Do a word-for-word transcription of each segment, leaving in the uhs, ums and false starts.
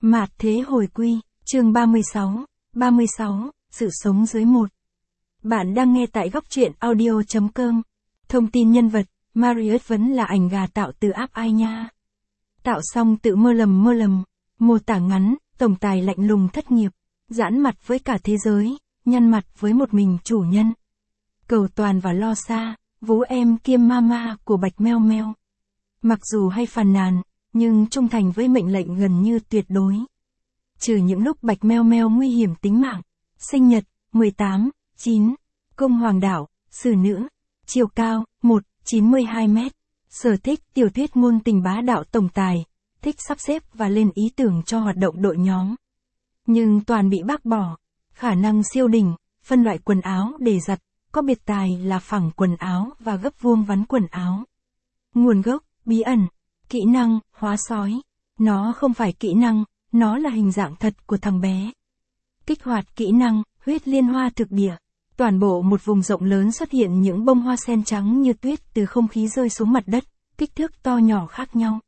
Mạt thế hồi quy, chương ba mươi sáu, ba mươi sáu, sự sống dưới một. Bạn đang nghe tại góc truyện audio chấm com. Thông tin nhân vật, Marius vẫn là ảnh gà tạo từ app ai nha. Tạo xong tự mơ lầm mơ lầm, mô tả ngắn, tổng tài lạnh lùng thất nghiệp, giãn mặt với cả thế giới, nhăn mặt với một mình chủ nhân. Cầu toàn và lo xa, vú em kiêm mama của Bạch Meo Meo. Mặc dù hay phàn nàn, nhưng trung thành với mệnh lệnh gần như tuyệt đối. Trừ những lúc Bạch Meo Meo nguy hiểm tính mạng. Sinh nhật, mười tám, chín. Cung Hoàng Đảo, xử nữ. Chiều cao, một phẩy chín mươi hai mét. Sở thích tiểu thuyết ngôn tình bá đạo tổng tài. Thích sắp xếp và lên ý tưởng cho hoạt động đội nhóm. Nhưng toàn bị bác bỏ. Khả năng siêu đỉnh, phân loại quần áo để giặt. Có biệt tài là phẳng quần áo và gấp vuông vắn quần áo. Nguồn gốc, bí ẩn. Kỹ năng, hóa sói. Nó không phải kỹ năng, nó là hình dạng thật của thằng bé. Kích hoạt kỹ năng, huyết liên hoa thực địa. Toàn bộ một vùng rộng lớn xuất hiện những bông hoa sen trắng như tuyết từ không khí rơi xuống mặt đất, kích thước to nhỏ khác nhau.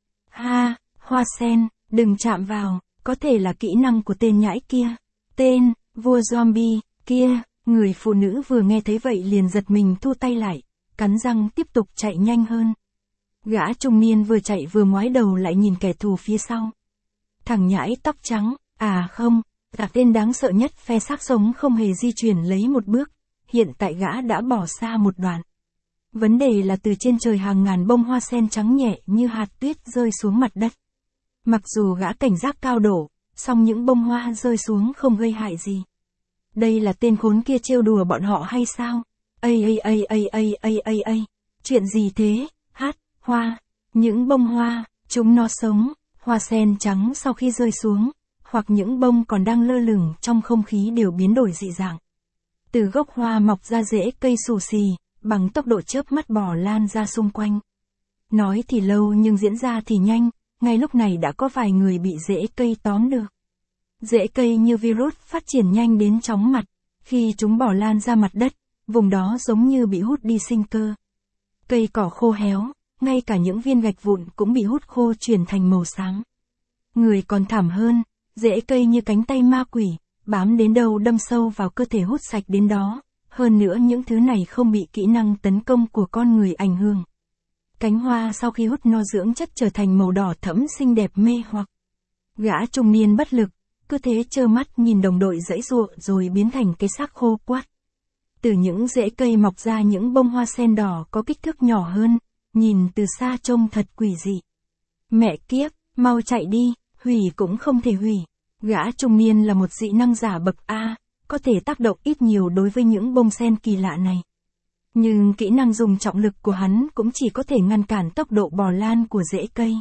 Ha, hoa sen, đừng chạm vào, có thể là kỹ năng của tên nhãi kia. Tên, vua zombie, kia, người phụ nữ vừa nghe thấy vậy liền giật mình thu tay lại, cắn răng tiếp tục chạy nhanh hơn. Gã trung niên vừa chạy vừa ngoái đầu lại nhìn kẻ thù phía sau. Thằng nhãi tóc trắng, à không, là tên đáng sợ nhất phe xác sống không hề di chuyển lấy một bước, hiện tại gã đã bỏ xa một đoạn. Vấn đề là từ trên trời hàng ngàn bông hoa sen trắng nhẹ như hạt tuyết rơi xuống mặt đất. Mặc dù gã cảnh giác cao độ, song những bông hoa rơi xuống không gây hại gì. Đây là tên khốn kia trêu đùa bọn họ hay sao? Ây ây ây ây ây ây ây ây, chuyện gì thế? Hát, hoa, những bông hoa, chúng nó sống, hoa sen trắng sau khi rơi xuống, hoặc những bông còn đang lơ lửng trong không khí đều biến đổi dị dạng. Từ gốc hoa mọc ra rễ cây xù xì, bằng tốc độ chớp mắt bò lan ra xung quanh. Nói thì lâu nhưng diễn ra thì nhanh, ngay lúc này đã có vài người bị rễ cây tóm được. Rễ cây như virus phát triển nhanh đến chóng mặt, khi chúng bò lan ra mặt đất, vùng đó giống như bị hút đi sinh cơ. Cây cỏ khô héo, ngay cả những viên gạch vụn cũng bị hút khô chuyển thành màu xám. Người còn thảm hơn, rễ cây như cánh tay ma quỷ, bám đến đâu đâm sâu vào cơ thể hút sạch đến đó, hơn nữa những thứ này không bị kỹ năng tấn công của con người ảnh hưởng. Cánh hoa sau khi hút no dưỡng chất trở thành màu đỏ thẫm xinh đẹp mê hoặc. Gã trung niên bất lực, cứ thế trơ mắt nhìn đồng đội giãy giụa rồi biến thành cái xác khô quắt. Từ những rễ cây mọc ra những bông hoa sen đỏ có kích thước nhỏ hơn, nhìn từ xa trông thật quỷ dị. Mẹ kiếp, mau chạy đi, hủy cũng không thể hủy. Gã trung niên là một dị năng giả bậc A, có thể tác động ít nhiều đối với những bông sen kỳ lạ này. Nhưng kỹ năng dùng trọng lực của hắn cũng chỉ có thể ngăn cản tốc độ bò lan của rễ cây.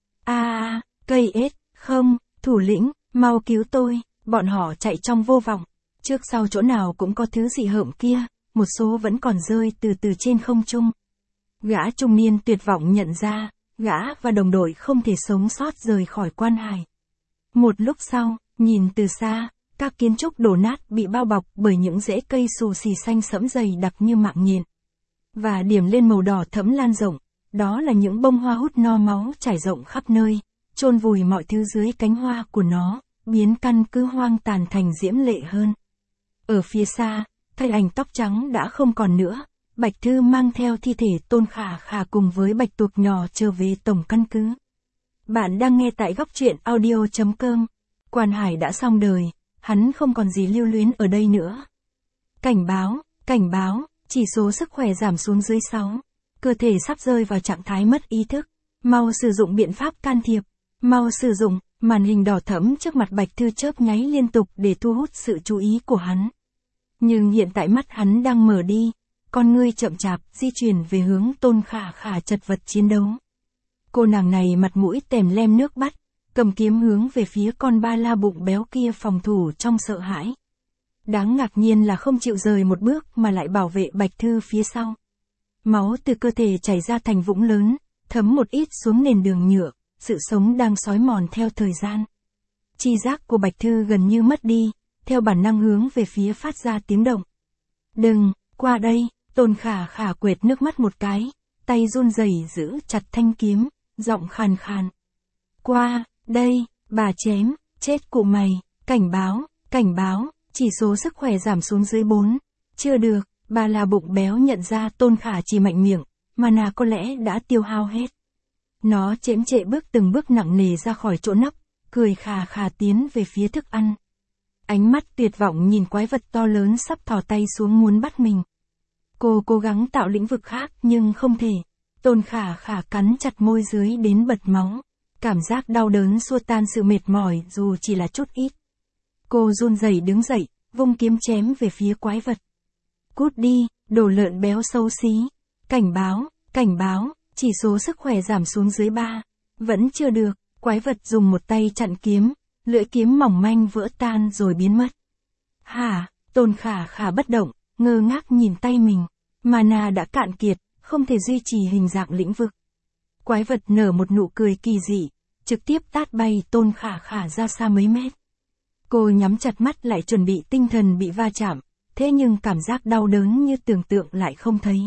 A a, cây ếch, không, thủ lĩnh, mau cứu tôi, bọn họ chạy trong vô vọng. Trước sau chỗ nào cũng có thứ dị hợm kia, một số vẫn còn rơi từ từ trên không trung. Gã trung niên tuyệt vọng nhận ra, gã và đồng đội không thể sống sót rời khỏi quan hải. Một lúc sau, nhìn từ xa, các kiến trúc đổ nát bị bao bọc bởi những rễ cây xù xì xanh sẫm dày đặc như mạng nhện. Và điểm lên màu đỏ thẫm lan rộng, đó là những bông hoa hút no máu trải rộng khắp nơi, chôn vùi mọi thứ dưới cánh hoa của nó, biến căn cứ hoang tàn thành diễm lệ hơn. Ở phía xa, thầy ảnh tóc trắng đã không còn nữa. Bạch Thư mang theo thi thể Tôn Khả Khả cùng với Bạch Tuộc nhỏ trở về tổng căn cứ. Bạn đang nghe tại góc truyện audio chấm com. Quan Hải đã xong đời, hắn không còn gì lưu luyến ở đây nữa. Cảnh báo, cảnh báo, chỉ số sức khỏe giảm xuống dưới sáu. Cơ thể sắp rơi vào trạng thái mất ý thức. Mau sử dụng biện pháp can thiệp. Mau sử dụng, màn hình đỏ thẫm trước mặt Bạch Thư chớp nháy liên tục để thu hút sự chú ý của hắn. Nhưng hiện tại mắt hắn đang mở đi. Con ngươi chậm chạp di chuyển về hướng Tôn Khả Khả chật vật chiến đấu. Cô nàng này mặt mũi tèm lem nước bắt, cầm kiếm hướng về phía con ba la bụng béo kia phòng thủ trong sợ hãi. Đáng ngạc nhiên là không chịu rời một bước mà lại bảo vệ Bạch Thư phía sau. Máu từ cơ thể chảy ra thành vũng lớn, thấm một ít xuống nền đường nhựa, sự sống đang xói mòn theo thời gian. Tri giác của Bạch Thư gần như mất đi, theo bản năng hướng về phía phát ra tiếng động. Đừng, qua đây. Tôn Khả Khả quệt nước mắt một cái, tay run rẩy giữ chặt thanh kiếm, giọng khàn khàn. Qua, đây, Bà chém, chết cụ mày, cảnh báo, cảnh báo, chỉ số sức khỏe giảm xuống dưới bốn. Chưa được, bà là bụng béo nhận ra Tôn Khả chỉ mạnh miệng, mana có lẽ đã tiêu hao hết. Nó chễm chệ bước từng bước nặng nề ra khỏi chỗ nấp, cười khà khà tiến về phía thức ăn. Ánh mắt tuyệt vọng nhìn quái vật to lớn sắp thò tay xuống muốn bắt mình. Cô cố gắng tạo lĩnh vực khác nhưng không thể. Tôn Khả Khả cắn chặt môi dưới đến bật máu. Cảm giác đau đớn xua tan sự mệt mỏi dù chỉ là chút ít. Cô run rẩy đứng dậy, vung kiếm chém về phía quái vật. Cút đi, đồ lợn béo xấu xí. Cảnh báo, cảnh báo, chỉ số sức khỏe giảm xuống dưới ba. Vẫn chưa được, quái vật dùng một tay chặn kiếm, lưỡi kiếm mỏng manh vỡ tan rồi biến mất. Hả, Tôn Khả Khả bất động, ngơ ngác nhìn tay mình. Mana đã cạn kiệt, không thể duy trì hình dạng lĩnh vực. Quái vật nở một nụ cười kỳ dị, trực tiếp tát bay Tôn Khả Khả ra xa mấy mét. Cô nhắm chặt mắt lại chuẩn bị tinh thần bị va chạm, thế nhưng cảm giác đau đớn như tưởng tượng lại không thấy.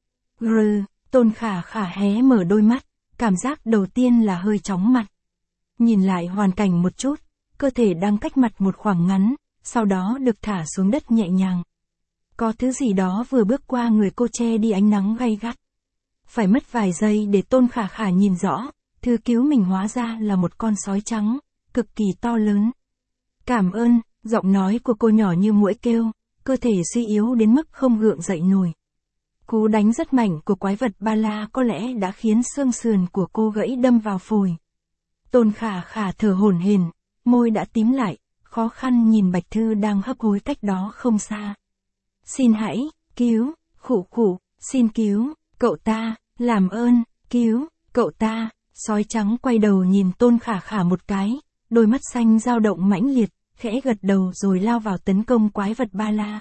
Grr, Tôn Khả Khả hé mở đôi mắt, cảm giác đầu tiên là hơi chóng mặt. Nhìn lại hoàn cảnh một chút, cơ thể đang cách mặt một khoảng ngắn, sau đó được thả xuống đất nhẹ nhàng. Có thứ gì đó vừa bước qua người cô che đi ánh nắng gay gắt. Phải mất vài giây để Tôn Khả Khả nhìn rõ, thứ cứu mình hóa ra là một con sói trắng, cực kỳ to lớn. Cảm ơn, giọng nói của cô nhỏ như muỗi kêu, cơ thể suy yếu đến mức không gượng dậy nổi. Cú đánh rất mạnh của quái vật ba la có lẽ đã khiến xương sườn của cô gãy đâm vào phổi. Tôn Khả Khả thở hổn hển, môi đã tím lại, khó khăn nhìn Bạch Thư đang hấp hối cách đó không xa. Xin hãy, cứu, khụ khụ, xin cứu, cậu ta, làm ơn, cứu, cậu ta. Sói trắng quay đầu nhìn Tôn Khả Khả một cái, đôi mắt xanh dao động mãnh liệt, khẽ gật đầu rồi lao vào tấn công quái vật ba la.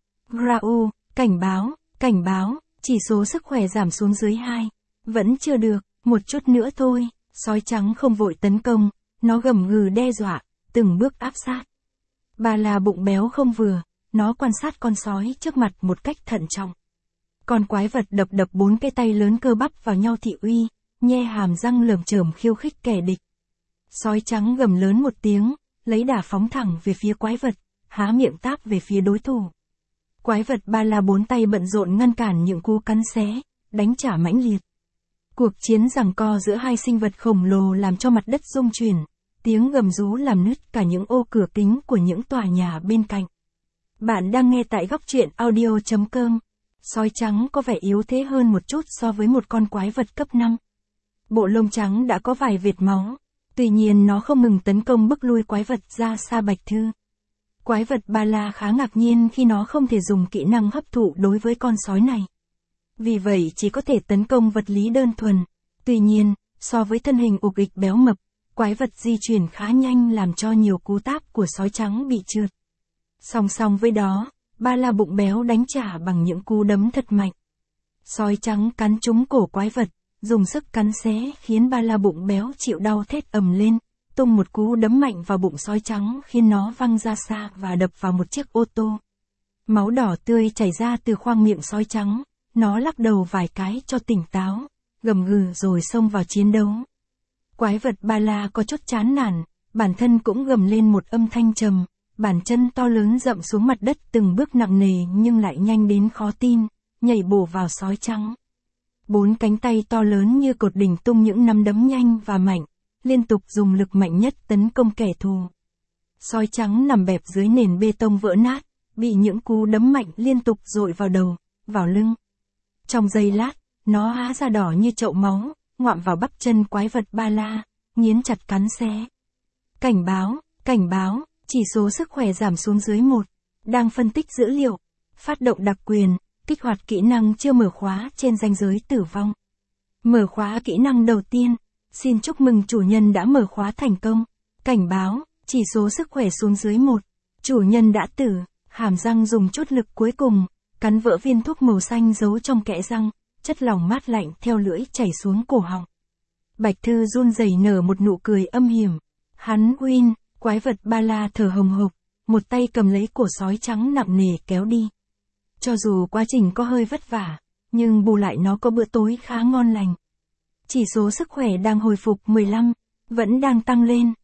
Grau, cảnh báo, cảnh báo, chỉ số sức khỏe giảm xuống dưới hai. Vẫn chưa được, một chút nữa thôi. Sói trắng không vội tấn công, nó gầm gừ đe dọa, từng bước áp sát. Ba la bụng béo không vừa, nó quan sát con sói trước mặt một cách thận trọng. Con quái vật đập đập bốn cái tay lớn cơ bắp vào nhau thị uy, nhe hàm răng lởm chởm khiêu khích kẻ địch. Sói trắng gầm lớn một tiếng, lấy đà phóng thẳng về phía quái vật, há miệng táp về phía đối thủ. Quái vật ba la bốn tay bận rộn ngăn cản những cú cắn xé, đánh trả mãnh liệt. Cuộc chiến giằng co giữa hai sinh vật khổng lồ làm cho mặt đất rung chuyển, tiếng gầm rú làm nứt cả những ô cửa kính của những tòa nhà bên cạnh. Bạn đang nghe tại góc truyện audio chấm com. Sói trắng có vẻ yếu thế hơn một chút so với một con quái vật cấp năm. Bộ lông trắng đã có vài vệt máu, tuy nhiên nó không ngừng tấn công bức lui quái vật ra xa Bạch Thư. Quái vật ba la khá ngạc nhiên khi nó không thể dùng kỹ năng hấp thụ đối với con sói này. Vì vậy chỉ có thể tấn công vật lý đơn thuần. Tuy nhiên, so với thân hình ục ịch béo mập, quái vật di chuyển khá nhanh làm cho nhiều cú táp của sói trắng bị trượt. Song song với đó, ba la bụng béo đánh trả bằng những cú đấm thật mạnh. Sói trắng cắn trúng cổ quái vật, dùng sức cắn xé khiến ba la bụng béo chịu đau thét ầm lên, tung một cú đấm mạnh vào bụng sói trắng khiến nó văng ra xa và đập vào một chiếc ô tô. Máu đỏ tươi chảy ra từ khoang miệng sói trắng, nó lắc đầu vài cái cho tỉnh táo, gầm gừ rồi xông vào chiến đấu. Quái vật ba la có chút chán nản, bản thân cũng gầm lên một âm thanh trầm, bàn chân to lớn dậm xuống mặt đất từng bước nặng nề nhưng lại nhanh đến khó tin, nhảy bổ vào sói trắng. Bốn cánh tay to lớn như cột đỉnh tung những nắm đấm nhanh và mạnh, liên tục dùng lực mạnh nhất tấn công kẻ thù. Sói trắng nằm bẹp dưới nền bê tông vỡ nát, bị những cú đấm mạnh liên tục dội vào đầu, vào lưng. Trong giây lát, nó há ra đỏ như chậu máu, ngoạm vào bắp chân quái vật ba la, nghiến chặt cắn xé. Cảnh báo, cảnh báo, chỉ số sức khỏe giảm xuống dưới một. Đang phân tích dữ liệu. Phát động đặc quyền, kích hoạt kỹ năng chưa mở khóa trên ranh giới tử vong. Mở khóa kỹ năng đầu tiên. Xin chúc mừng chủ nhân đã mở khóa thành công. Cảnh báo, chỉ số sức khỏe xuống dưới một. Chủ nhân đã tử, hàm răng dùng chút lực cuối cùng, cắn vỡ viên thuốc màu xanh giấu trong kẽ răng, chất lỏng mát lạnh theo lưỡi chảy xuống cổ họng. Bạch Thư run rẩy nở một nụ cười âm hiểm. Hắn win, quái vật ba la thở hồng hộc, một tay cầm lấy cổ sói trắng nặng nề kéo đi. Cho dù quá trình có hơi vất vả, nhưng bù lại nó có bữa tối khá ngon lành. Chỉ số sức khỏe đang hồi phục mười lăm, vẫn đang tăng lên,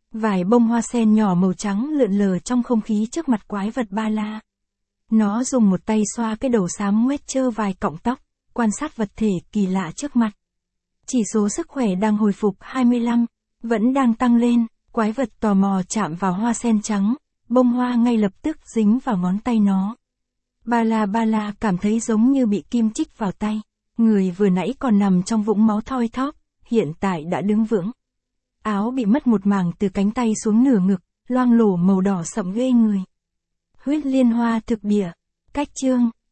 Vài bông hoa sen nhỏ màu trắng lượn lờ trong không khí trước mặt quái vật ba la. Nó dùng một tay xoa cái đầu xám ngoét trơ vài cọng tóc, quan sát vật thể kỳ lạ trước mặt. Chỉ số sức khỏe đang hồi phục hai mươi lăm, vẫn đang tăng lên, quái vật tò mò chạm vào hoa sen trắng, bông hoa ngay lập tức dính vào ngón tay nó. Ba la ba la cảm thấy giống như bị kim chích vào tay, người vừa nãy còn nằm trong vũng máu thoi thóp, hiện tại đã đứng vững. Áo bị mất một mảng từ cánh tay xuống nửa ngực, loang lổ màu đỏ sậm ghê người. Huyết liên hoa thực địa. Cách chương.